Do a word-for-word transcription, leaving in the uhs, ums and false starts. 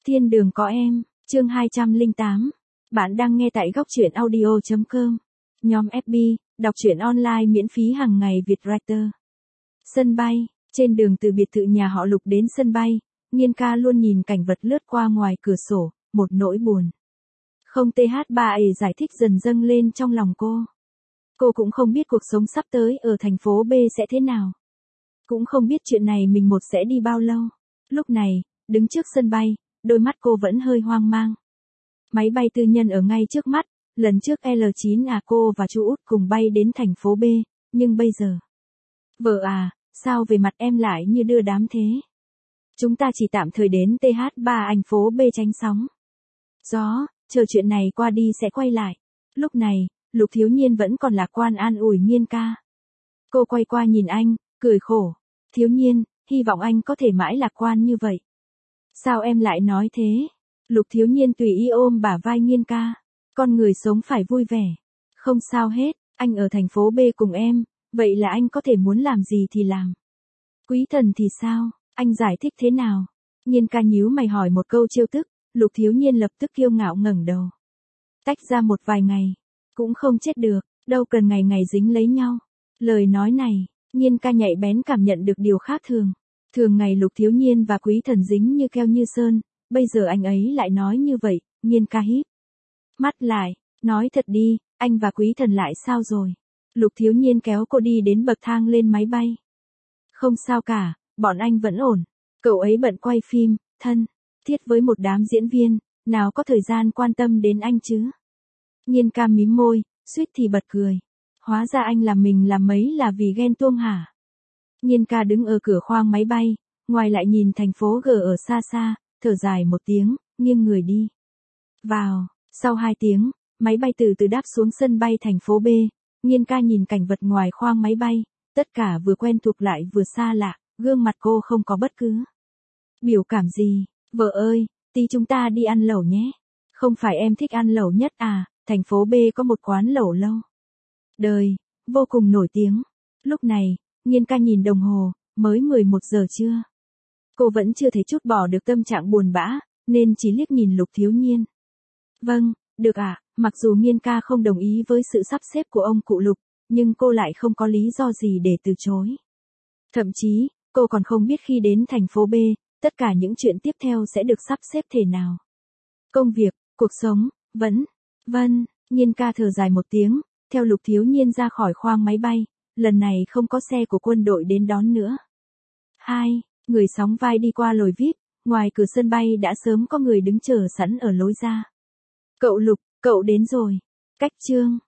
Thiên đường có em, chương hai trăm lẻ tám. Bạn đang nghe tại góc truyện audio chấm com. Nhóm ép bê, đọc truyện online miễn phí hàng ngày Vietwriter. Sân bay, trên đường từ biệt thự nhà họ Lục đến sân bay, Nhiên ca luôn nhìn cảnh vật lướt qua ngoài cửa sổ, một nỗi buồn. Không th ba a giải thích dần dâng lên trong lòng cô. Cô cũng không biết cuộc sống sắp tới ở thành phố B sẽ thế nào. Cũng không biết chuyện này mình một sẽ đi bao lâu. Lúc này, đứng trước sân bay, đôi mắt cô vẫn hơi hoang mang. Máy bay tư nhân ở ngay trước mắt, lần trước L chín à cô và chú út cùng bay đến thành phố B, nhưng bây giờ. Vợ à, sao về mặt em lại như đưa đám thế? Chúng ta chỉ tạm thời đến th ba thành phố B tránh sóng. Gió, chờ chuyện này qua đi sẽ quay lại. Lúc này, Lục Thiếu Nhiên vẫn còn lạc quan an ủi Nhiên ca. Cô quay qua nhìn anh, cười khổ. Thiếu Nhiên, hy vọng anh có thể mãi lạc quan như vậy. Sao em lại nói thế? Lục Thiếu Nhiên tùy ý ôm bả vai Nhiên ca. Con người sống phải vui vẻ. Không sao hết, anh ở thành phố B cùng em, vậy là anh có thể muốn làm gì thì làm. Quý Thần thì sao, anh giải thích thế nào? Nhiên ca nhíu mày hỏi một câu trêu tức, Lục Thiếu Nhiên lập tức kiêu ngạo ngẩng đầu. Tách ra một vài ngày, cũng không chết được, đâu cần ngày ngày dính lấy nhau. Lời nói này, Nhiên ca nhạy bén cảm nhận được điều khác thường. Thường ngày Lục Thiếu Nhiên và Quý Thần dính như keo như sơn, bây giờ anh ấy lại nói như vậy. Nhiên ca híp mắt lại, nói thật đi, anh và Quý Thần lại sao rồi? Lục Thiếu Nhiên kéo cô đi đến bậc thang lên máy bay. Không sao cả, bọn anh vẫn ổn. Cậu ấy bận quay phim, thân thiết với một đám diễn viên, nào có thời gian quan tâm đến anh chứ? Nhiên ca mím môi, suýt thì bật cười. Hóa ra anh làm mình làm mấy là vì ghen tuông hả? Nhiên ca đứng ở cửa khoang máy bay, ngoài lại nhìn thành phố G ở xa xa, thở dài một tiếng, nghiêng người đi. Vào, sau hai tiếng, máy bay từ từ đáp xuống sân bay thành phố B, Nhiên ca nhìn cảnh vật ngoài khoang máy bay, tất cả vừa quen thuộc lại vừa xa lạ, gương mặt cô không có bất cứ biểu cảm gì. Vợ ơi, tí chúng ta đi ăn lẩu nhé. Không phải em thích ăn lẩu nhất à, thành phố B có một quán lẩu lâu đời, vô cùng nổi tiếng. Lúc này, Nhiên ca nhìn đồng hồ, mới mười một giờ trưa. Cô vẫn chưa thấy chút bỏ được tâm trạng buồn bã, nên chỉ liếc nhìn Lục Thiếu Nhiên. Vâng, được ạ, à, mặc dù Nhiên ca không đồng ý với sự sắp xếp của ông cụ Lục, nhưng cô lại không có lý do gì để từ chối. Thậm chí, cô còn không biết khi đến thành phố B, tất cả những chuyện tiếp theo sẽ được sắp xếp thế nào. Công việc, cuộc sống, vẫn, vâng, Nhiên ca thở dài một tiếng, theo Lục Thiếu Nhiên ra khỏi khoang máy bay, lần này không có xe của quân đội đến đón nữa. Hai, người sóng vai đi qua lối vi ai pi, ngoài cửa sân bay đã sớm có người đứng chờ sẵn ở lối ra. Cậu Lục, cậu đến rồi. Cách chương.